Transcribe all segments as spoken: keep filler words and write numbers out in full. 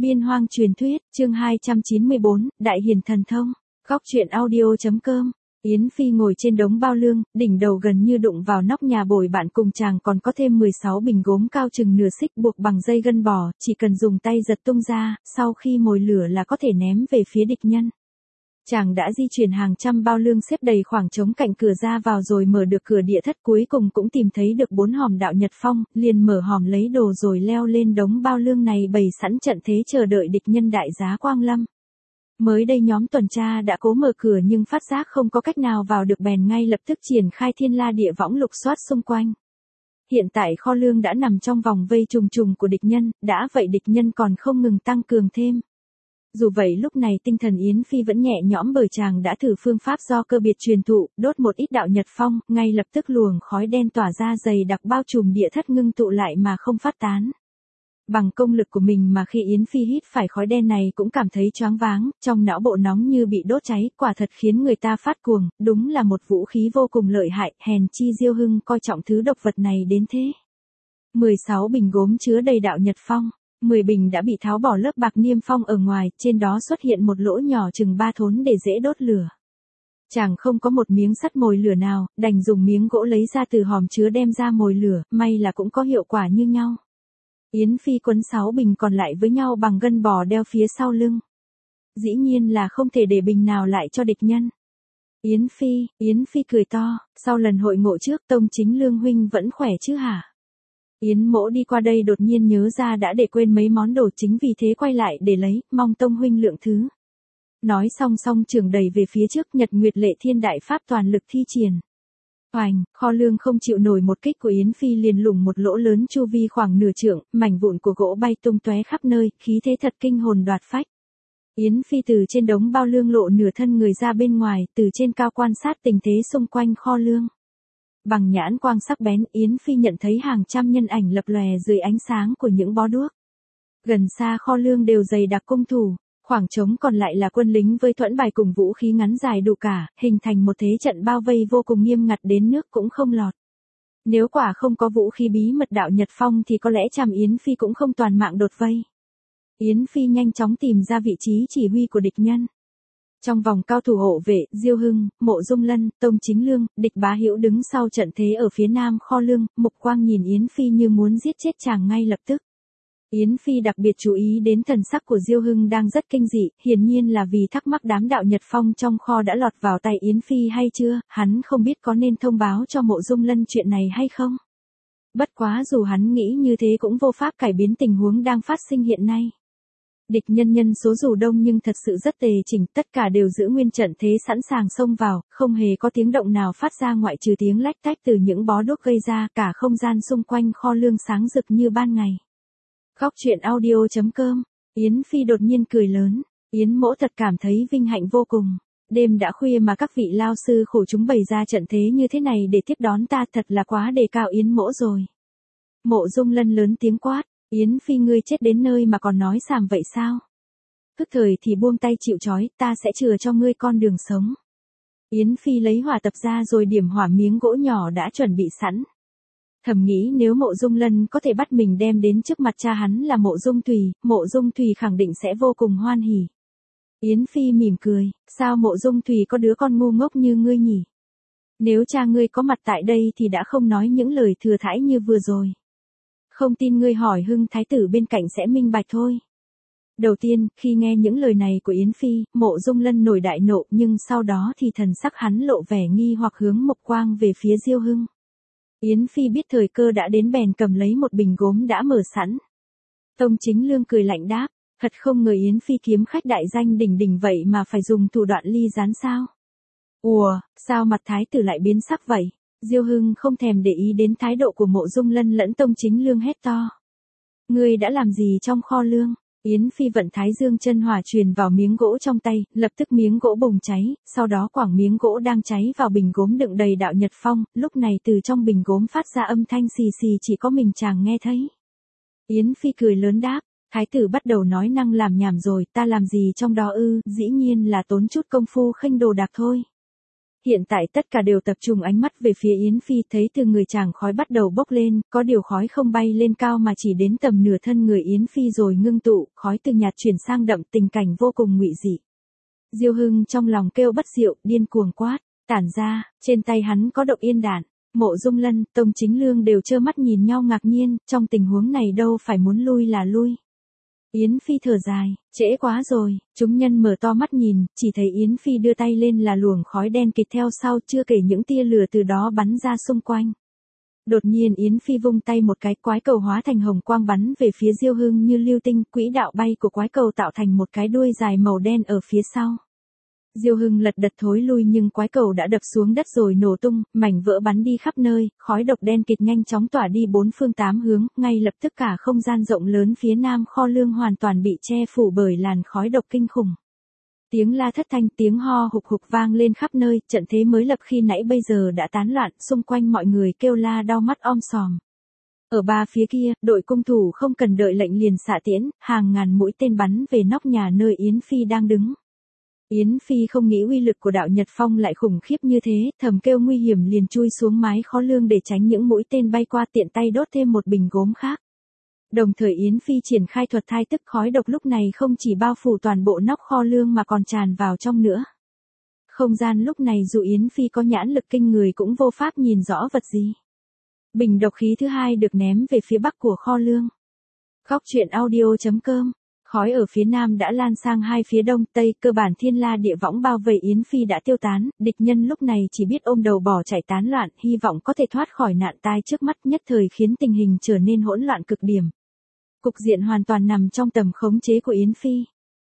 Biên hoang truyền thuyết, chương hai trăm chín mươi bốn, Đại hiền thần thông. Góc truyện audio.com. Yến Phi ngồi trên đống bao lương, đỉnh đầu gần như đụng vào nóc nhà bồi bạn cùng chàng còn có thêm mười sáu bình gốm cao chừng nửa xích buộc bằng dây gân bò, chỉ cần dùng tay giật tung ra, sau khi mồi lửa là có thể ném về phía địch nhân. Chàng đã di chuyển hàng trăm bao lương xếp đầy khoảng trống cạnh cửa ra vào rồi mở được cửa địa thất, cuối cùng cũng tìm thấy được bốn hòm đạo Nhật Phong, liền mở hòm lấy đồ rồi leo lên đống bao lương này bày sẵn trận thế chờ đợi địch nhân đại giá quang lâm. Mới đây nhóm tuần tra đã cố mở cửa nhưng phát giác không có cách nào vào được bèn ngay lập tức triển khai thiên la địa võng lục soát xung quanh. Hiện tại kho lương đã nằm trong vòng vây trùng trùng của địch nhân, đã vậy địch nhân còn không ngừng tăng cường thêm. Dù vậy lúc này tinh thần Yến Phi vẫn nhẹ nhõm bởi chàng đã thử phương pháp do cơ biệt truyền thụ, đốt một ít đạo Nhật Phong, ngay lập tức luồng khói đen tỏa ra dày đặc bao trùm địa thất ngưng tụ lại mà không phát tán. Bằng công lực của mình mà khi Yến Phi hít phải khói đen này cũng cảm thấy choáng váng, trong não bộ nóng như bị đốt cháy, quả thật khiến người ta phát cuồng, đúng là một vũ khí vô cùng lợi hại, hèn chi Diêu Hưng coi trọng thứ độc vật này đến thế. mười sáu bình gốm chứa đầy đạo Nhật Phong. mười bình đã bị tháo bỏ lớp bạc niêm phong ở ngoài, trên đó xuất hiện một lỗ nhỏ chừng ba thốn để dễ đốt lửa. Chàng không có một miếng sắt mồi lửa nào, đành dùng miếng gỗ lấy ra từ hòm chứa đem ra mồi lửa, may là cũng có hiệu quả như nhau. Yến Phi quấn sáu bình còn lại với nhau bằng gân bò đeo phía sau lưng. Dĩ nhiên là không thể để bình nào lại cho địch nhân. Yến Phi, Yến Phi cười to, sau lần hội ngộ trước Tông Chính Lương huynh vẫn khỏe chứ hả? Yến Mỗ đi qua đây đột nhiên nhớ ra đã để quên mấy món đồ, chính vì thế quay lại để lấy, mong Tông huynh lượng thứ. Nói xong xong trường đẩy về phía trước, Nhật Nguyệt Lệ Thiên đại pháp toàn lực thi triển. Oành, kho lương không chịu nổi một kích của Yến Phi liền lủng một lỗ lớn chu vi khoảng nửa trượng, mảnh vụn của gỗ bay tung tóe khắp nơi, khí thế thật kinh hồn đoạt phách. Yến Phi từ trên đống bao lương lộ nửa thân người ra bên ngoài, từ trên cao quan sát tình thế xung quanh kho lương. Bằng nhãn quang sắc bén, Yến Phi nhận thấy hàng trăm nhân ảnh lập lòe dưới ánh sáng của những bó đuốc. Gần xa kho lương đều dày đặc cung thủ, khoảng trống còn lại là quân lính với thuẫn bài cùng vũ khí ngắn dài đủ cả, hình thành một thế trận bao vây vô cùng nghiêm ngặt đến nước cũng không lọt. Nếu quả không có vũ khí bí mật đạo Nhật Phong thì có lẽ chàm Yến Phi cũng không toàn mạng đột vây. Yến Phi nhanh chóng tìm ra vị trí chỉ huy của địch nhân. Trong vòng cao thủ hộ vệ, Diêu Hưng, Mộ Dung Lân, Tông Chính Lương, địch Bá Hữu đứng sau trận thế ở phía nam kho lương, mục quang nhìn Yến Phi như muốn giết chết chàng ngay lập tức. Yến Phi đặc biệt chú ý đến thần sắc của Diêu Hưng đang rất kinh dị, hiển nhiên là vì thắc mắc đám đạo Nhật Phong trong kho đã lọt vào tay Yến Phi hay chưa, hắn không biết có nên thông báo cho Mộ Dung Lân chuyện này hay không. Bất quá dù hắn nghĩ như thế cũng vô pháp cải biến tình huống đang phát sinh hiện nay. Địch nhân nhân số dù đông nhưng thật sự rất tề chỉnh, tất cả đều giữ nguyên trận thế sẵn sàng xông vào, không hề có tiếng động nào phát ra ngoại trừ tiếng lách tách từ những bó đuốc gây ra, cả không gian xung quanh kho lương sáng rực như ban ngày. Góc truyện audio.com. Yến Phi đột nhiên cười lớn, Yến Mỗ thật cảm thấy vinh hạnh vô cùng. Đêm đã khuya mà các vị lao sư khổ chúng bày ra trận thế như thế này để tiếp đón ta, thật là quá đề cao Yến Mỗ rồi. Mộ Dung Lân lớn tiếng quát, Yến Phi ngươi chết đến nơi mà còn nói xàm vậy sao? Tức thời thì buông tay chịu trói, ta sẽ chừa cho ngươi con đường sống. Yến Phi lấy hỏa tập ra rồi điểm hỏa miếng gỗ nhỏ đã chuẩn bị sẵn. Thầm nghĩ nếu Mộ Dung Lân có thể bắt mình đem đến trước mặt cha hắn là Mộ Dung Thùy, Mộ Dung Thùy khẳng định sẽ vô cùng hoan hỉ. Yến Phi mỉm cười, sao Mộ Dung Thùy có đứa con ngu ngốc như ngươi nhỉ? Nếu cha ngươi có mặt tại đây thì đã không nói những lời thừa thãi như vừa rồi. Không tin ngươi hỏi Hưng thái tử bên cạnh sẽ minh bạch thôi. Đầu tiên, khi nghe những lời này của Yến Phi, Mộ Dung Lân nổi đại nộ, nhưng sau đó thì thần sắc hắn lộ vẻ nghi hoặc hướng mục quang về phía Diêu Hưng. Yến Phi biết thời cơ đã đến bèn cầm lấy một bình gốm đã mở sẵn. Tông Chính Lương cười lạnh đáp, thật không ngờ Yến Phi kiếm khách đại danh đỉnh đỉnh vậy mà phải dùng thủ đoạn ly gián sao? Ùa, sao mặt thái tử lại biến sắc vậy? Diêu Hưng không thèm để ý đến thái độ của Mộ Dung Lân lẫn Tông Chính Lương hét to. Ngươi đã làm gì trong kho lương? Yến Phi vận thái dương chân hỏa truyền vào miếng gỗ trong tay, lập tức miếng gỗ bùng cháy, sau đó quẳng miếng gỗ đang cháy vào bình gốm đựng đầy đạo Nhật Phong, lúc này từ trong bình gốm phát ra âm thanh xì xì chỉ có mình chàng nghe thấy. Yến Phi cười lớn đáp, thái tử bắt đầu nói năng làm nhảm rồi, ta làm gì trong đó ư, dĩ nhiên là tốn chút công phu khênh đồ đạc thôi. Hiện tại tất cả đều tập trung ánh mắt về phía Yến Phi, thấy từ người chàng khói bắt đầu bốc lên, có điều khói không bay lên cao mà chỉ đến tầm nửa thân người Yến Phi rồi ngưng tụ, khói từ nhạt chuyển sang đậm, tình cảnh vô cùng ngụy dị. Diêu Hưng trong lòng kêu bất diệu, điên cuồng quát, tản ra, trên tay hắn có động yên đạn. Mộ Dung Lân, Tông Chính Lương đều trơ mắt nhìn nhau ngạc nhiên, trong tình huống này đâu phải muốn lui là lui. Yến Phi thở dài, trễ quá rồi, chúng nhân mở to mắt nhìn, chỉ thấy Yến Phi đưa tay lên là luồng khói đen kịt theo sau, chưa kể những tia lửa từ đó bắn ra xung quanh. Đột nhiên Yến Phi vung tay một cái, quái cầu hóa thành hồng quang bắn về phía Diêu Hưng như lưu tinh, quỹ đạo bay của quái cầu tạo thành một cái đuôi dài màu đen ở phía sau. Diêu Hưng lật đật thối lui nhưng quái cầu đã đập xuống đất rồi nổ tung, mảnh vỡ bắn đi khắp nơi, khói độc đen kịt nhanh chóng tỏa đi bốn phương tám hướng, ngay lập tức cả không gian rộng lớn phía nam kho lương hoàn toàn bị che phủ bởi làn khói độc kinh khủng. Tiếng la thất thanh, tiếng ho hục hục vang lên khắp nơi, trận thế mới lập khi nãy bây giờ đã tán loạn, xung quanh mọi người kêu la đau mắt om sòm. Ở ba phía kia, đội cung thủ không cần đợi lệnh liền xạ tiễn, hàng ngàn mũi tên bắn về nóc nhà nơi Yến Phi đang đứng. Yến Phi không nghĩ uy lực của đạo Nhật Phong lại khủng khiếp như thế, thầm kêu nguy hiểm liền chui xuống mái kho lương để tránh những mũi tên bay qua, tiện tay đốt thêm một bình gốm khác. Đồng thời Yến Phi triển khai thuật thai tức, khói độc lúc này không chỉ bao phủ toàn bộ nóc kho lương mà còn tràn vào trong nữa. Không gian lúc này dù Yến Phi có nhãn lực kinh người cũng vô pháp nhìn rõ vật gì. Bình độc khí thứ hai được ném về phía bắc của kho lương. Góc truyện audio chấm com. Khói ở phía nam đã lan sang hai phía đông tây, cơ bản thiên la địa võng bao vây Yến Phi đã tiêu tán, địch nhân lúc này chỉ biết ôm đầu bỏ chạy tán loạn, hy vọng có thể thoát khỏi nạn tai trước mắt, nhất thời khiến tình hình trở nên hỗn loạn cực điểm. Cục diện hoàn toàn nằm trong tầm khống chế của Yến Phi.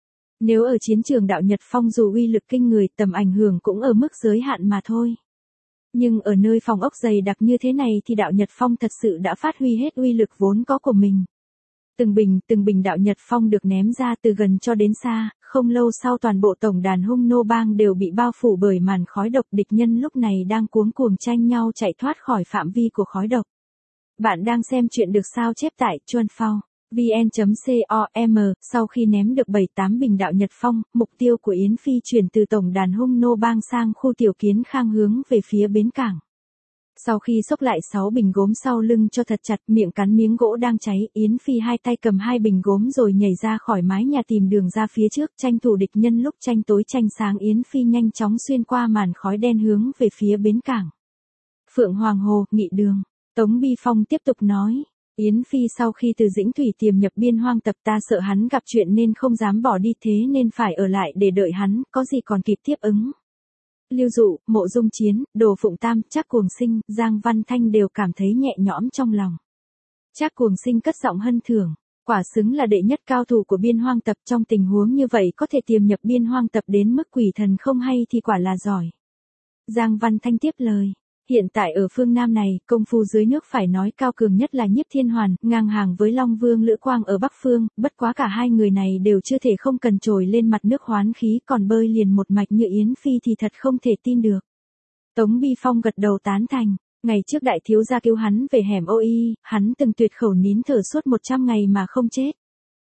Nếu ở chiến trường đạo Nhật Phong dù uy lực kinh người, tầm ảnh hưởng cũng ở mức giới hạn mà thôi. Nhưng ở nơi phòng ốc dày đặc như thế này thì đạo Nhật Phong thật sự đã phát huy hết uy lực vốn có của mình. Từng bình, từng bình đạo Nhật Phong được ném ra từ gần cho đến xa, không lâu sau toàn bộ tổng đàn Hung Nô Bang đều bị bao phủ bởi màn khói độc, địch nhân lúc này đang cuống cuồng tranh nhau chạy thoát khỏi phạm vi của khói độc. Bạn đang xem chuyện được sao chép tại chuan phao vn chấm com, sau khi ném được bảy tám bình đạo Nhật Phong, mục tiêu của Yến Phi chuyển từ tổng đàn Hung Nô Bang sang khu tiểu kiến khang hướng về phía bến cảng. Sau khi xốc lại sáu bình gốm sau lưng cho thật chặt, miệng cắn miếng gỗ đang cháy, Yến Phi hai tay cầm hai bình gốm rồi nhảy ra khỏi mái nhà tìm đường ra phía trước, tranh thủ địch nhân lúc tranh tối tranh sáng. Yến Phi nhanh chóng xuyên qua màn khói đen hướng về phía bến cảng. Phượng Hoàng Hồ, Nghị Đường. Tống Bi Phong tiếp tục nói. Yến Phi sau khi từ Dĩnh Thủy tiềm nhập Biên Hoang Tập, ta sợ hắn gặp chuyện nên không dám bỏ đi, thế nên phải ở lại để đợi hắn, có gì còn kịp tiếp ứng. Lưu Dụ, Mộ Dung Chiến, Đồ Phụng Tam, Trác Cuồng Sinh, Giang Văn Thanh đều cảm thấy nhẹ nhõm trong lòng. Trác Cuồng Sinh cất giọng hân thưởng, quả xứng là đệ nhất cao thủ của Biên Hoang Tập, trong tình huống như vậy có thể tiềm nhập Biên Hoang Tập đến mức quỷ thần không hay thì quả là giỏi. Giang Văn Thanh tiếp lời. Hiện tại ở phương Nam này, công phu dưới nước phải nói cao cường nhất là Nhiếp Thiên Hoàn, ngang hàng với Long Vương Lữ Quang ở Bắc Phương, bất quá cả hai người này đều chưa thể không cần trồi lên mặt nước hoán khí, còn bơi liền một mạch như Yến Phi thì thật không thể tin được. Tống Bi Phong gật đầu tán thành, ngày trước đại thiếu gia cứu hắn về hẻm ô y, hắn từng tuyệt khẩu nín thở suốt một trăm ngày mà không chết.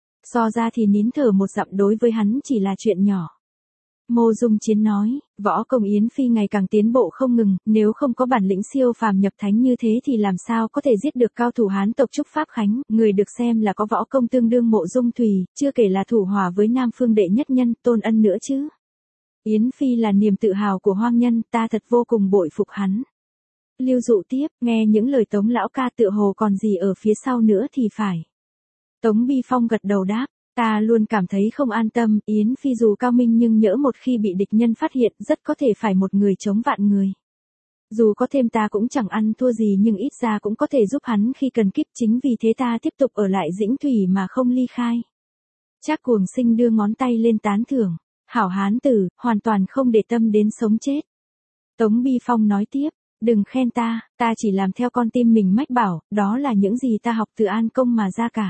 So ra thì nín thở một dặm đối với hắn chỉ là chuyện nhỏ. Mộ Dung Chiến nói, võ công Yến Phi ngày càng tiến bộ không ngừng, nếu không có bản lĩnh siêu phàm nhập thánh như thế thì làm sao có thể giết được cao thủ Hán tộc Trúc Pháp Khánh, người được xem là có võ công tương đương Mộ Dung Thùy, chưa kể là thủ hòa với Nam Phương đệ nhất nhân, Tôn Ân nữa chứ. Yến Phi là niềm tự hào của hoang nhân, ta thật vô cùng bội phục hắn. Lưu Dụ tiếp, nghe những lời Tống lão ca tựa hồ còn gì ở phía sau nữa thì phải. Tống Bi Phong gật đầu đáp. Ta luôn cảm thấy không an tâm, Yến Phi dù cao minh nhưng nhỡ một khi bị địch nhân phát hiện rất có thể phải một người chống vạn người. Dù có thêm ta cũng chẳng ăn thua gì nhưng ít ra cũng có thể giúp hắn khi cần kíp, chính vì thế ta tiếp tục ở lại Dĩnh Thủy mà không ly khai. Trác Cuồng Sinh đưa ngón tay lên tán thưởng, hảo hán tử, hoàn toàn không để tâm đến sống chết. Tống Bi Phong nói tiếp, đừng khen ta, ta chỉ làm theo con tim mình mách bảo, đó là những gì ta học từ An Công mà ra cả.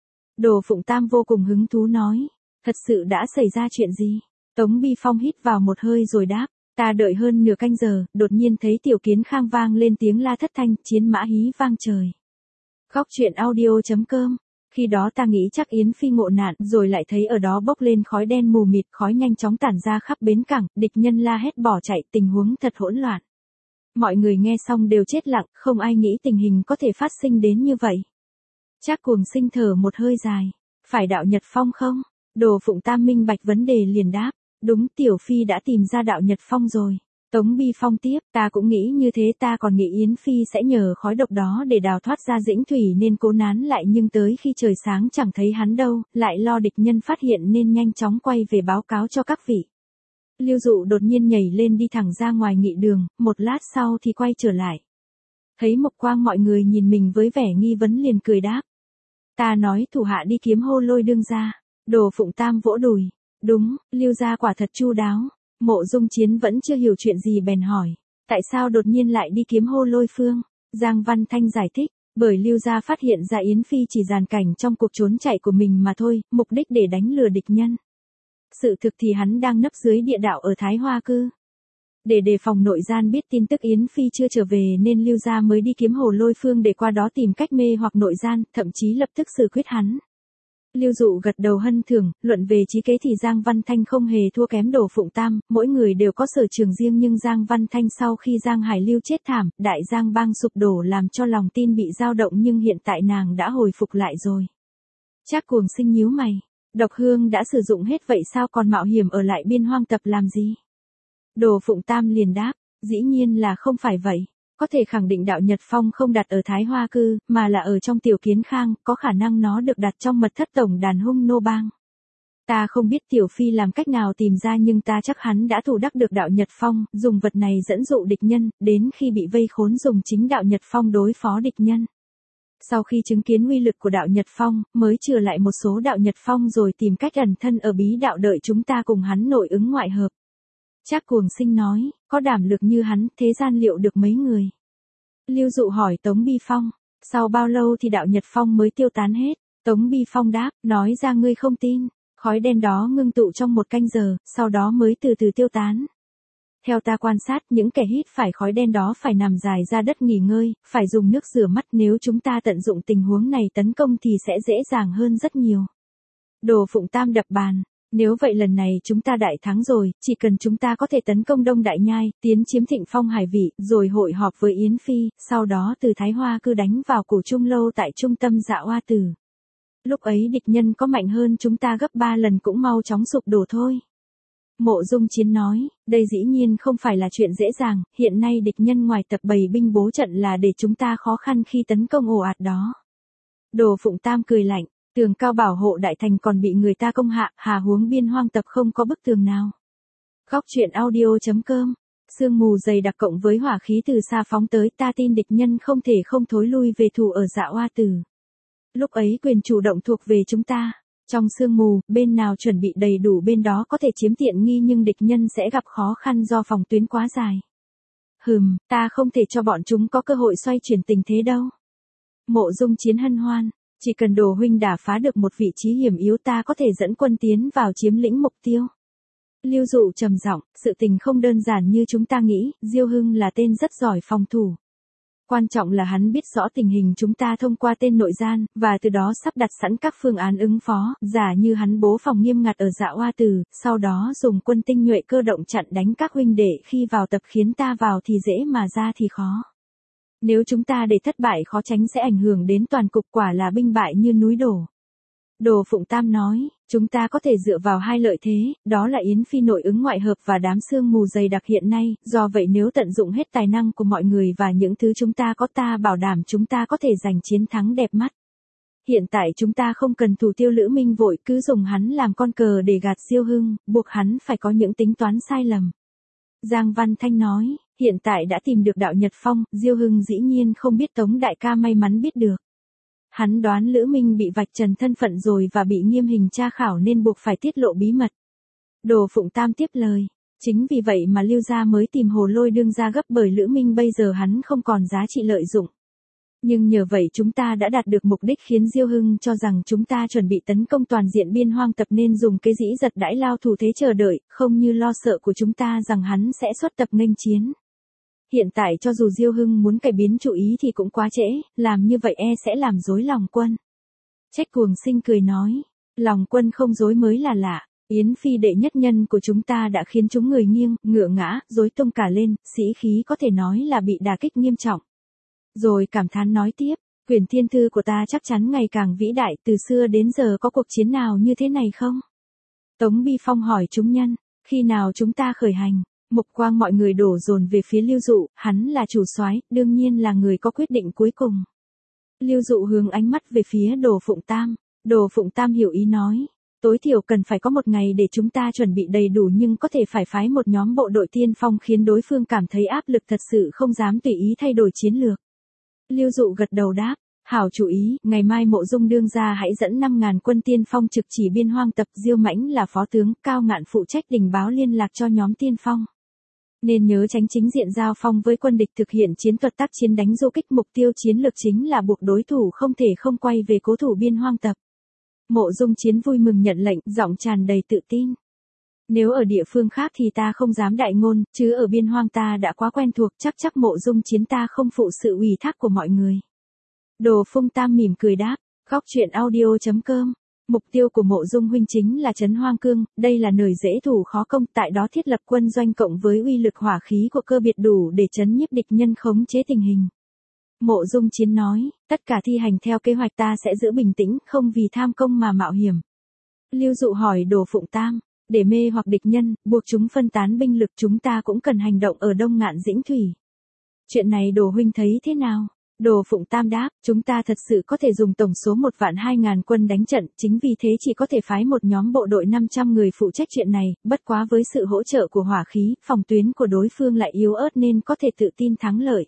Đồ Phụng Tam vô cùng hứng thú nói, thật sự đã xảy ra chuyện gì? Tống Bi Phong hít vào một hơi rồi đáp, ta đợi hơn nửa canh giờ, đột nhiên thấy tiểu kiến khang vang lên tiếng la thất thanh, chiến mã hí vang trời. Góc truyện audio chấm com Khi đó ta nghĩ chắc Yến Phi ngộ nạn, rồi lại thấy ở đó bốc lên khói đen mù mịt, khói nhanh chóng tản ra khắp bến cảng, địch nhân la hét bỏ chạy, tình huống thật hỗn loạn. Mọi người nghe xong đều chết lặng, không ai nghĩ tình hình có thể phát sinh đến như vậy. Trác Cuồng Sinh thở một hơi dài. Phải Đạo Nhật Phong không? Đồ Phụng Tam minh bạch vấn đề liền đáp. Đúng, Tiểu Phi đã tìm ra Đạo Nhật Phong rồi. Tống Bi Phong tiếp, ta cũng nghĩ như thế, ta còn nghĩ Yến Phi sẽ nhờ khói độc đó để đào thoát ra Dĩnh Thủy nên cố nán lại, nhưng tới khi trời sáng chẳng thấy hắn đâu, lại lo địch nhân phát hiện nên nhanh chóng quay về báo cáo cho các vị. Lưu Dụ đột nhiên nhảy lên đi thẳng ra ngoài nghị đường, một lát sau thì quay trở lại. Thấy mục quang mọi người nhìn mình với vẻ nghi vấn liền cười đáp. Ta nói thủ hạ đi kiếm Hô Lôi đương gia. Đồ Phụng Tam vỗ đùi. Đúng, Lưu gia quả thật chu đáo. Mộ Dung Chiến vẫn chưa hiểu chuyện gì bèn hỏi. Tại sao đột nhiên lại đi kiếm Hô Lôi Phương? Giang Văn Thanh giải thích. Bởi Lưu gia phát hiện ra Yến Phi chỉ giàn cảnh trong cuộc trốn chạy của mình mà thôi, mục đích để đánh lừa địch nhân. Sự thực thì hắn đang nấp dưới địa đạo ở Thái Hoa Cư. Để đề phòng nội gian biết tin tức Yến Phi chưa trở về nên Lưu gia mới đi kiếm Hồ Lôi Phương để qua đó tìm cách mê hoặc nội gian, thậm chí lập tức xử quyết hắn. Lưu Dụ gật đầu hân thưởng, luận về trí kế thì Giang Văn Thanh không hề thua kém Đồ Phụng Tam, mỗi người đều có sở trường riêng, nhưng Giang Văn Thanh sau khi Giang Hải Lưu chết thảm, đại Giang bang sụp đổ làm cho lòng tin bị dao động, nhưng hiện tại nàng đã hồi phục lại rồi. Trác Cuồng Sinh nhíu mày, độc hương đã sử dụng hết vậy sao còn mạo hiểm ở lại Biên Hoang Tập làm gì? Đồ Phụng Tam liền đáp, dĩ nhiên là không phải vậy. Có thể khẳng định Đạo Nhật Phong không đặt ở Thái Hoa Cư, mà là ở trong Tiểu Kiến Khang, có khả năng nó được đặt trong mật thất tổng đàn hung nô bang. Ta không biết Tiểu Phi làm cách nào tìm ra, nhưng ta chắc hắn đã thủ đắc được Đạo Nhật Phong, dùng vật này dẫn dụ địch nhân, đến khi bị vây khốn dùng chính Đạo Nhật Phong đối phó địch nhân. Sau khi chứng kiến uy lực của Đạo Nhật Phong, mới chừa lại một số Đạo Nhật Phong rồi tìm cách ẩn thân ở bí đạo đợi chúng ta cùng hắn nội ứng ngoại hợp. Trác Cuồng Sinh nói, có đảm lực như hắn, thế gian liệu được mấy người? Lưu Dụ hỏi Tống Bi Phong, sau bao lâu thì Đạo Nhật Phong mới tiêu tán hết? Tống Bi Phong đáp, nói ra ngươi không tin, khói đen đó ngưng tụ trong một canh giờ, sau đó mới từ từ tiêu tán. Theo ta quan sát, những kẻ hít phải khói đen đó phải nằm dài ra đất nghỉ ngơi, phải dùng nước rửa mắt, nếu chúng ta tận dụng tình huống này tấn công thì sẽ dễ dàng hơn rất nhiều. Đồ Phụng Tam đập bàn. Nếu vậy lần này chúng ta đại thắng rồi, chỉ cần chúng ta có thể tấn công Đông Đại Nhai, tiến chiếm Thịnh Phong Hải Vị, rồi hội họp với Yến Phi, sau đó từ Thái Hoa Cư đánh vào Cổ Trung Lâu tại trung tâm Dạ Oa Tử. Lúc ấy địch nhân có mạnh hơn chúng ta gấp ba lần cũng mau chóng sụp đổ thôi. Mộ Dung Chiến nói, đây dĩ nhiên không phải là chuyện dễ dàng, hiện nay địch nhân ngoài tập bày binh bố trận là để chúng ta khó khăn khi tấn công ồ ạt đó. Đồ Phụng Tam cười lạnh. Tường cao bảo hộ đại thành còn bị người ta công hạ, hà huống Biên Hoang Tập không có bức tường nào. Góc truyện audio chấm com. Sương mù dày đặc cộng với hỏa khí từ xa phóng tới, ta tin địch nhân không thể không thối lui về thủ ở Dạ Oa Tử. Lúc ấy quyền chủ động thuộc về chúng ta. Trong sương mù, bên nào chuẩn bị đầy đủ bên đó có thể chiếm tiện nghi, nhưng địch nhân sẽ gặp khó khăn do phòng tuyến quá dài. Hừm, ta không thể cho bọn chúng có cơ hội xoay chuyển tình thế đâu. Mộ Dung Chiến hân hoan. Chỉ cần Đồ huynh đả phá được một vị trí hiểm yếu, ta có thể dẫn quân tiến vào chiếm lĩnh mục tiêu. Lưu Dụ trầm giọng, sự tình không đơn giản như chúng ta nghĩ, Diêu Hưng là tên rất giỏi phòng thủ. Quan trọng là hắn biết rõ tình hình chúng ta thông qua tên nội gian, và từ đó sắp đặt sẵn các phương án ứng phó, giả như hắn bố phòng nghiêm ngặt ở Dạ Oa Tử, sau đó dùng quân tinh nhuệ cơ động chặn đánh các huynh đệ khi vào tập, khiến ta vào thì dễ mà ra thì khó. Nếu chúng ta để thất bại khó tránh sẽ ảnh hưởng đến toàn cục, quả là binh bại như núi đổ. Đồ Phụng Tam nói, chúng ta có thể dựa vào hai lợi thế, đó là Yến Phi nội ứng ngoại hợp và đám sương mù dày đặc hiện nay, do vậy nếu tận dụng hết tài năng của mọi người và những thứ chúng ta có, ta bảo đảm chúng ta có thể giành chiến thắng đẹp mắt. Hiện tại chúng ta không cần thủ tiêu Lữ Minh vội, cứ dùng hắn làm con cờ để gạt Diêu Hưng, buộc hắn phải có những tính toán sai lầm. Giang Văn Thanh nói, hiện tại đã tìm được Đạo Nhật Phong, Diêu Hưng dĩ nhiên không biết Tống đại ca may mắn biết được. Hắn đoán Lữ Minh bị vạch trần thân phận rồi và bị nghiêm hình tra khảo nên buộc phải tiết lộ bí mật. Đồ Phụng Tam tiếp lời, chính vì vậy mà Lưu gia mới tìm Hồ Lôi đương gia gấp, bởi Lữ Minh bây giờ hắn không còn giá trị lợi dụng. Nhưng nhờ vậy chúng ta đã đạt được mục đích, khiến Diêu Hưng cho rằng chúng ta chuẩn bị tấn công toàn diện Biên Hoang Tập nên dùng cái dĩ giật đãi lao thủ thế chờ đợi, không như lo sợ của chúng ta rằng hắn sẽ xuất tập nghênh chiến. Hiện tại cho dù Diêu Hưng muốn cải biến chủ ý thì cũng quá trễ, làm như vậy e sẽ làm rối lòng quân. Trách Cuồng Sinh cười nói, lòng quân không dối mới là lạ, Yến Phi đệ nhất nhân của chúng ta đã khiến chúng người nghiêng, ngựa ngã, rối tung cả lên, sĩ khí có thể nói là bị đả kích nghiêm trọng. Rồi cảm thán nói tiếp, quyển thiên thư của ta chắc chắn ngày càng vĩ đại, từ xưa đến giờ có cuộc chiến nào như thế này không? Tống Bi Phong hỏi chúng nhân, khi nào chúng ta khởi hành? Mục quang mọi người đổ dồn về phía Lưu Dụ, hắn là chủ soái, đương nhiên là người có quyết định cuối cùng. Lưu Dụ hướng ánh mắt về phía Đồ Phụng Tam, Đồ Phụng Tam hiểu ý nói, tối thiểu cần phải có một ngày để chúng ta chuẩn bị đầy đủ, nhưng có thể phải phái một nhóm bộ đội tiên phong khiến đối phương cảm thấy áp lực, thật sự không dám tùy ý thay đổi chiến lược. Lưu Dụ gật đầu đáp, hảo chủ ý, ngày mai Mộ Dung đương gia hãy dẫn năm ngàn quân tiên phong trực chỉ biên hoang tập, Diêu Mãnh là phó tướng, Cao Ngạn phụ trách đình báo liên lạc cho nhóm tiên phong. Nên nhớ tránh chính diện giao phong với quân địch, thực hiện chiến thuật tác chiến đánh du kích, mục tiêu chiến lược chính là buộc đối thủ không thể không quay về cố thủ biên hoang tập. Mộ Dung Chiến vui mừng nhận lệnh, giọng tràn đầy tự tin. Nếu ở địa phương khác thì ta không dám đại ngôn, chứ ở biên hoang ta đã quá quen thuộc, chắc chắc Mộ Dung Chiến ta không phụ sự ủy thác của mọi người. Đồ Phụng Tam mỉm cười đáp, góc truyện audio chấm com. Mục tiêu của Mộ Dung huynh chính là trấn Hoang Cương, đây là nơi dễ thủ khó công, tại đó thiết lập quân doanh cộng với uy lực hỏa khí của cơ biệt đủ để trấn nhiếp địch nhân, khống chế tình hình. Mộ Dung Chiến nói, tất cả thi hành theo kế hoạch, ta sẽ giữ bình tĩnh, không vì tham công mà mạo hiểm. Lưu Dụ hỏi Đồ Phụng Tam, để mê hoặc địch nhân, buộc chúng phân tán binh lực, chúng ta cũng cần hành động ở Đông Ngạn Dĩnh Thủy. Chuyện này Đồ huynh thấy thế nào? Đồ Phụng Tam đáp, chúng ta thật sự có thể dùng tổng số một vạn hai ngàn quân đánh trận, chính vì thế chỉ có thể phái một nhóm bộ đội năm trăm người phụ trách chuyện này, bất quá với sự hỗ trợ của hỏa khí, phòng tuyến của đối phương lại yếu ớt nên có thể tự tin thắng lợi.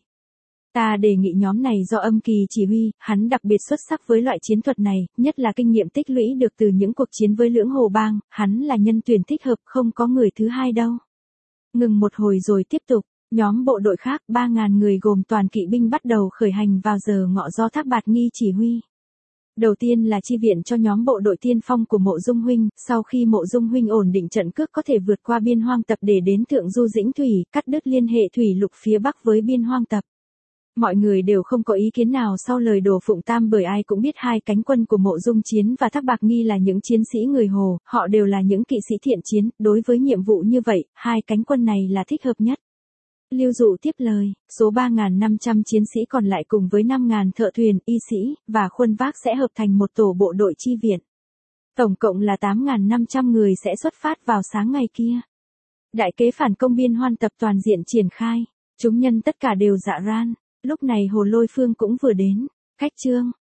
Ta đề nghị nhóm này do Âm Kỳ chỉ huy, hắn đặc biệt xuất sắc với loại chiến thuật này, nhất là kinh nghiệm tích lũy được từ những cuộc chiến với Lưỡng Hồ Bang, hắn là nhân tuyển thích hợp, không có người thứ hai đâu. Ngừng một hồi rồi tiếp tục. Nhóm bộ đội khác ba ngàn người gồm toàn kỵ binh bắt đầu khởi hành vào giờ ngọ do Thác Bạt Nghi chỉ huy. Đầu tiên là chi viện cho nhóm bộ đội tiên phong của Mộ Dung huynh, sau khi Mộ Dung huynh ổn định trận cước có thể vượt qua biên hoang tập để đến Thượng Du Dĩnh Thủy, cắt đứt liên hệ thủy lục phía bắc với biên hoang tập. Mọi người đều không có ý kiến nào sau lời Đồ Phụng Tam, bởi ai cũng biết hai cánh quân của Mộ Dung Chiến và Thác Bạt Nghi là những chiến sĩ người Hồ, họ đều là những kỵ sĩ thiện chiến, đối với nhiệm vụ như vậy, hai cánh quân này là thích hợp nhất. Lưu Dụ tiếp lời, số ba nghìn năm trăm chiến sĩ còn lại cùng với năm nghìn thợ thuyền, y sĩ, và khuân vác sẽ hợp thành một tổ bộ đội chi viện. Tổng cộng là tám nghìn năm trăm người sẽ xuất phát vào sáng ngày kia. Đại kế phản công biên hoan tập toàn diện triển khai, chúng nhân tất cả đều dạ ran. Lúc này Hồ Lôi Phương cũng vừa đến, cách chương.